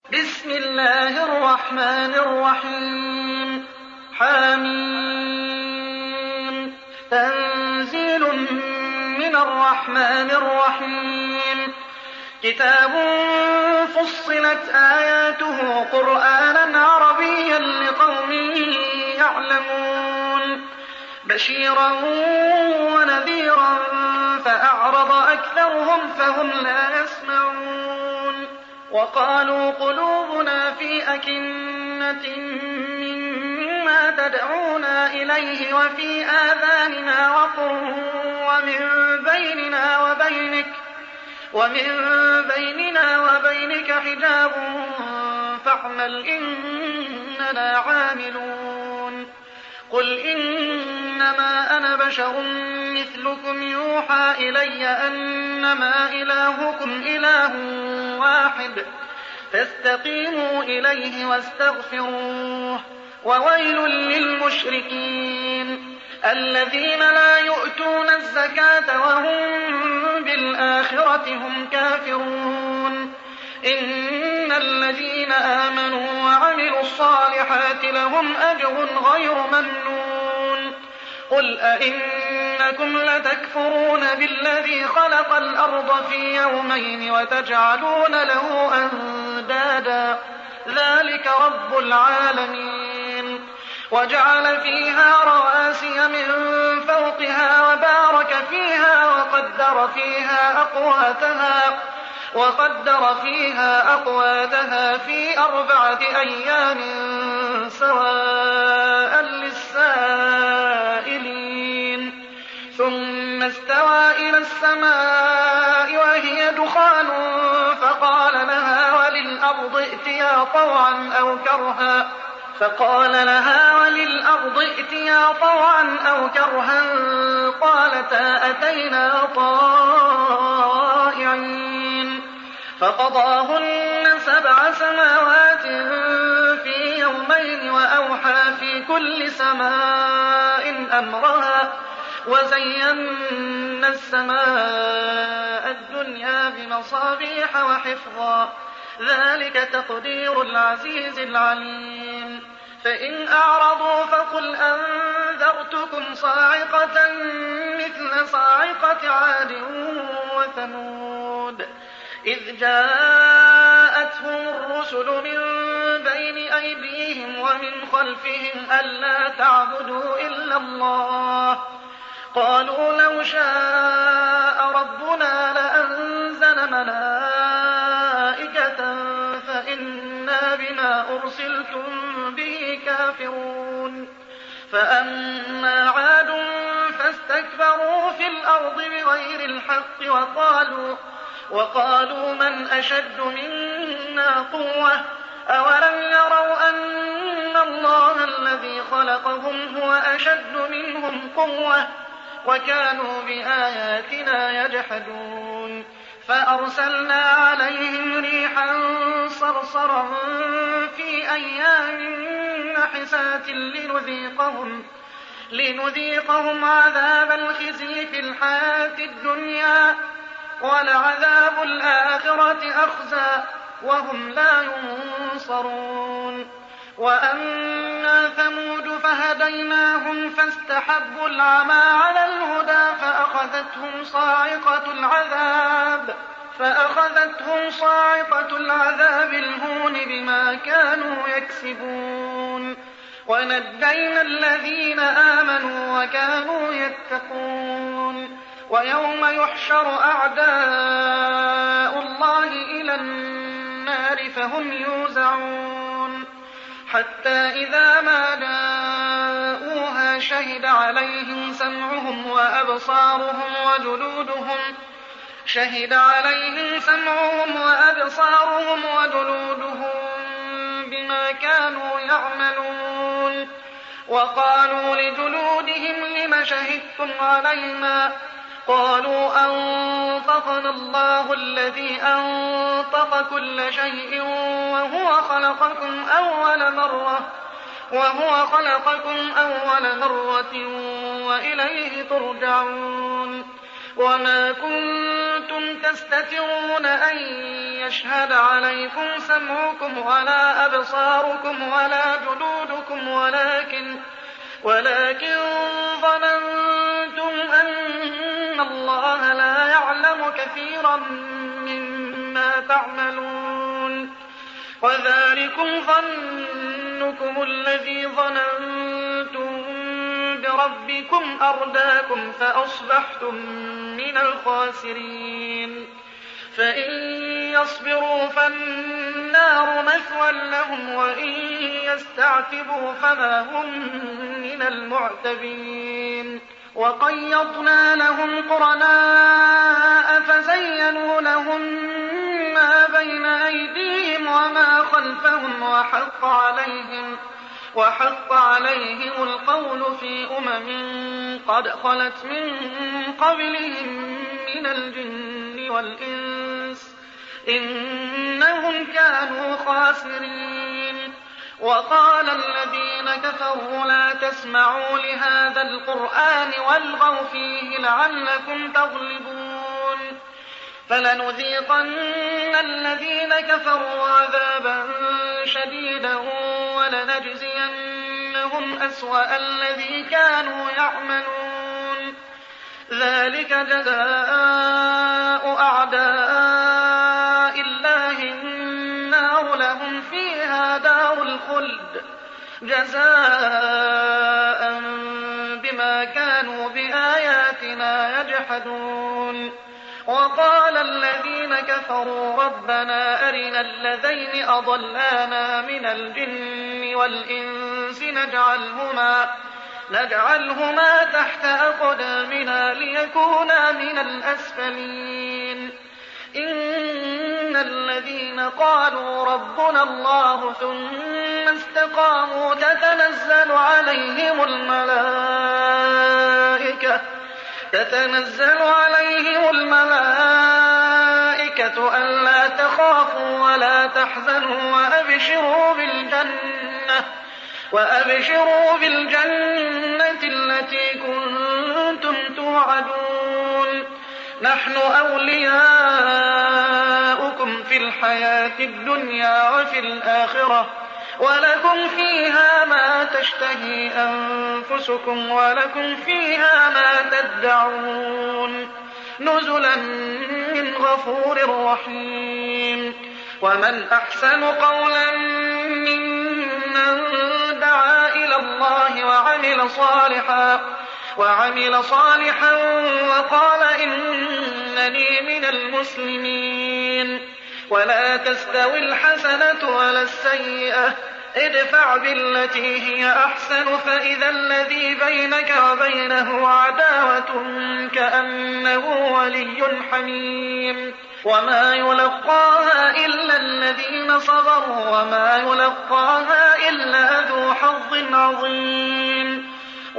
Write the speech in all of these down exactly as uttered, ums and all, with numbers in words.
بسم الله الرحمن الرحيم حميم تنزيل من الرحمن الرحيم كتاب فصلت آياته قرآنا عربيا لقوم يعلمون بشيرا ونذيرا فأعرض أكثرهم فهم لا يسمعون وقالوا قلوبنا في أكنة مما تدعونا إليه وفي آذاننا وقر ومن بيننا وبينك ومن بيننا وبينك حجاب فاعمل إننا عاملون قل إنما أنا بشر مثلكم يوحى إلي أنما إلهكم إله واحد فاستقيموا إليه واستغفروه وويل للمشركين الذين لا يؤتون الزكاة وهم بالآخرة هم كافرون إن الذين آمنوا وعملوا الصالحات لهم أجر غير ممنون قل أئنكم لتكفرون بالذي خلق الأرض في يومين وتجعلون له أندادا ذلك رب العالمين وجعل فيها رواسي من فوقها وبارك فيها وقدر فيها أقواتها وقدر فيها أقواتها في أربعة أيام سواء للسائلين ثم استوى إلى السماء وهي دخان فقال لها وللأرض ائتيا طوعا أو كرها فقال لها وللأرض ائتيا طوعا أو كرها قالتا أتينا طائعين فقضاهن سبع سماوات في يومين وأوحى في كل سماء أمرها وزينا السماء الدنيا بمصابيح وحفظا ذلك تقدير العزيز العليم فإن أعرضوا فقل أنذرتكم صاعقة مثل صاعقة عاد وثمود إذ جاءتهم الرسل من بين أيديهم ومن خلفهم ألا تعبدوا إلا الله قالوا لو شاء ربنا لأنزل ملائكة فإنا بما أرسلتم به كافرون فأما عاد فاستكبروا في الأرض بغير الحق وقالوا وقالوا من أشد منا قوة أولم يروا أن الله الذي خلقهم هو أشد منهم قوة وكانوا بآياتنا يجحدون فأرسلنا عليهم ريحا صرصرا في أيام نحسات لنذيقهم, لنذيقهم عذاب الخزي في الحياة الدنيا ولعذاب الآخرة أخزى وهم لا ينصرون وأما ثمود فهديناهم فاستحبوا العمى على الهدى فأخذتهم صاعقة العذاب فأخذتهم صاعقة العذاب الهون بما كانوا يكسبون ونجينا الذين آمنوا وكانوا يتقون ويوم يحشر أعداء الله إلى النار فهم يوزعون حتى إذا ما جاءوها شهد عليهم سمعهم وأبصارهم وجلودهم شهد عليهم سمعهم وأبصارهم وجلودهم بما كانوا يعملون وقالوا لجلودهم لم شهدتم علينا قالوا أنطقنا الله الذي أنطق كل شيء وهو خلقكم أول مرة وهو خلقكم أول مرة وإليه ترجعون وما كنتم كنتم تستترون أن يشهد عليكم سمعكم ولا أبصاركم ولا جلودكم ولكن, ولكن ظننتم أن الله لا يعلم كثيرا مما تعملون وذلكم ظنكم الذي ظننتم بربكم أرداكم فأصبحتم من الخاسرين فإن يصبروا فالنار مثوى لهم وإن يستعتبوا فما هم من المعتبين وقيضنا لهم قرناء فزينوا لهم ما بين أيديهم وما خلفهم وحق عليهم وحق عليهم القول في أمم قد خلت من قبلهم من الجن والإنس إنهم كانوا خاسرين وقال الذين كفروا لا تسمعوا لهذا القرآن والغوا فيه لعلكم تغلبون فلنذيقن الذين كفروا عذابا شديدا ولنجزينهم أسوأ الذي كانوا يعملون ذلك جزاء أعداء الله النار لهم فيها دار الخلد جزاء بما كانوا بآياتنا يجحدون وقال الذين كفروا ربنا أرنا الذين أضلانا من الجن والإنس نجعلهما, نجعلهما تحت أقدامنا ليكونا من الأسفلين إن الذين قالوا ربنا الله ثم استقاموا تتنزل عليهم الملائكة تتنزل عليهم الملائكة ألا تخافوا ولا تحزنوا وأبشروا بالجنة وأبشروا بالجنة التي كنتم توعدون نحن أولياؤكم في الحياة الدنيا وفي الآخرة ولكم فيها ما تشتهي أنفسكم ولكم فيها ما تدعون نزلا من غفور رحيم ومن أحسن قولا ممن دعا إلى الله وعمل صالحا وعمل صالحا وقال إنني من المسلمين ولا تستوي الحسنة ولا السيئة ادفع بالتي هي أحسن فإذا الذي بينك وبينه عداوة كأنه ولي حميم وما يلقاها إلا الذين صبروا وما يلقاها إلا ذو حظ عظيم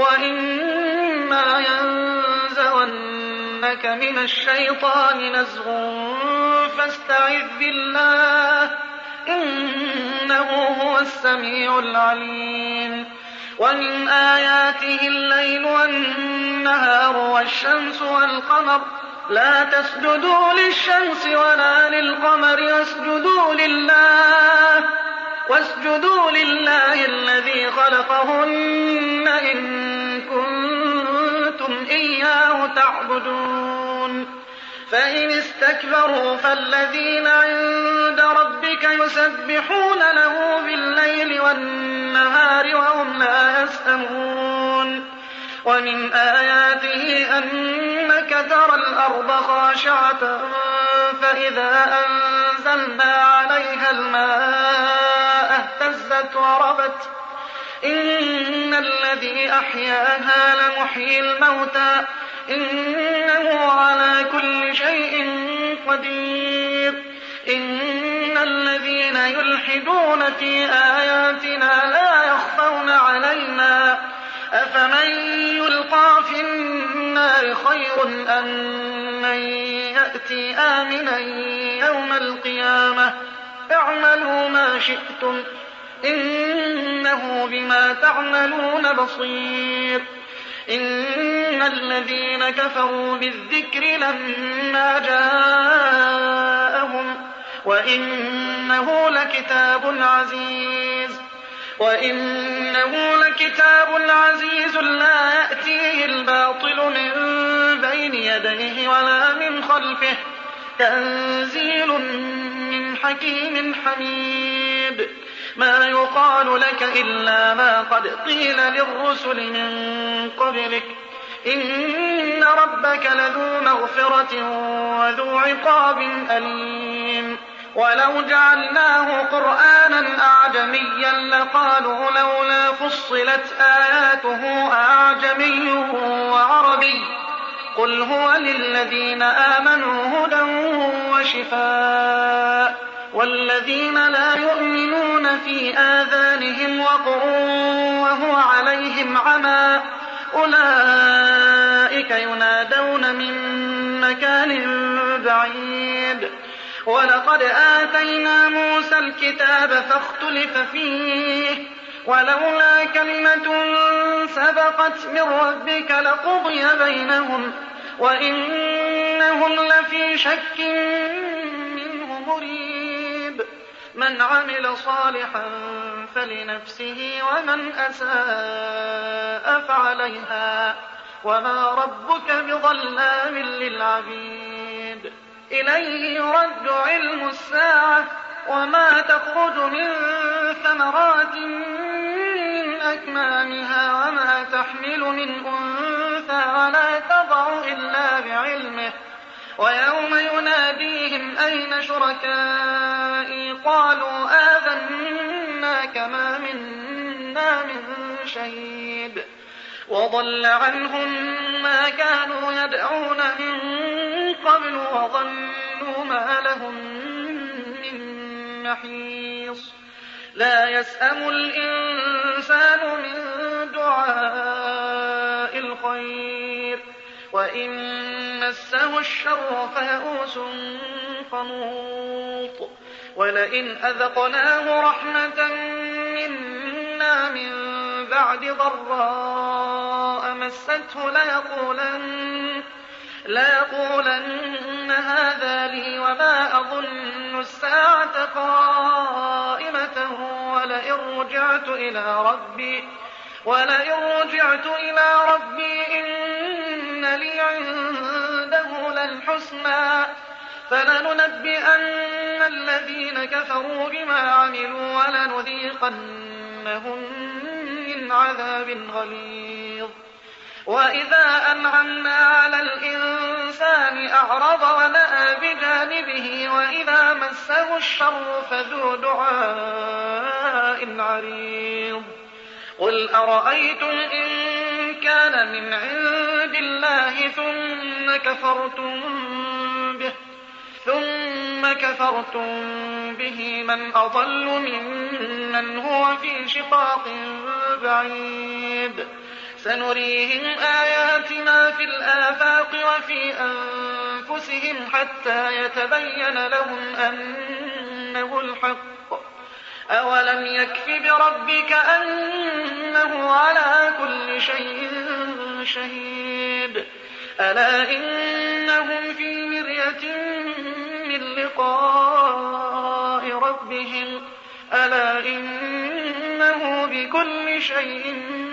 وإما ينزغنك من الشيطان نزغ فاستعذ بالله إنه هو السميع العليم ومن آياته الليل والنهار والشمس والقمر لا تسجدوا للشمس ولا للقمر واسجدوا لله واسجدوا لله الذي خلقهن إن كنتم إياه تعبدون فإن استكبروا فالذين عند ربك يسبحون له بالليل والنهار وهم لا يسأمون ومن آياته أنك ترى الأرض خاشعة فإذا أنزلنا عليها الماء اهتزت وربت إن الذي أحياها لمحيي الموتى إنه على كل شيء قدير إن الذين يلحدون في آياتنا لا يخفون علينا أفمن يلقى في النار خير أم من يأتي آمنا يوم القيامة اعملوا ما شئتم إنه بما تعملون بصير إن إن الذين كفروا بالذكر لما جاءهم وإنه لكتاب عزيز وإنه لكتاب عزيز لا يأتيه الباطل من بين يديه ولا من خلفه تنزيل من حكيم حميد ما يقال لك إلا ما قد قيل للرسل من قبلك إن ربك لذو مغفرة وذو عقاب أليم ولو جعلناه قرآنا أعجميا لقالوا لولا فصلت آياته أعجمي وعربي قل هو للذين آمنوا هدى وشفاء والذين لا يؤمنون في آذانهم وقر وهو عليهم عمى أولئك ينادون من مكان بعيد ولقد آتينا موسى الكتاب فاختلف فيه ولولا كلمة سبقت من ربك لقضي بينهم وإنهم لفي شك منه مريب من عمل صالحا فلنفسه ومن أساء فعليها وما ربك بظلام للعبيد إليه يرد علم الساعة وما تخرج من ثمرات من أكمامها وما تحمل من أنثى ولا تضع إلا بعلمه ويوم يناديهم أين شركائي قالوا آذناك ما منا من شهيد وضل عنهم ما كانوا يدعون من قبل وظنوا ما لهم من محيص لا يسأم الإنسان من دعاء الخير وإن مسه الشر فيئوس قنوط ولئن أذقناه رحمة منا من بعد ضراء مسته ليقولن, ليقولن هذا لي وما أظن الساعة قائمة ولئن رجعت إلى ربي ولئن رجعت إلى ربي إن لي عنده للحسنى فلننبئن الذين كفروا بما عملوا ولنذيقنهم من عذاب غليظ وإذا أنعمنا على الإنسان أعرض ونأى بجانبه وإذا مسه الشر فذو دعاء عريض قل أرأيتم إن كان من عند الله ثم كفرتم به ثم كفرتم به من أضل ممن هو في شقاق بعيد سنريهم آياتنا في الآفاق وفي أنفسهم حتى يتبين لهم أنه الحق أولم يكف بربك أنه على كل شيء شهيد ألا إنهم في مرية من لقاء ربهم ألا إنه بكل شيء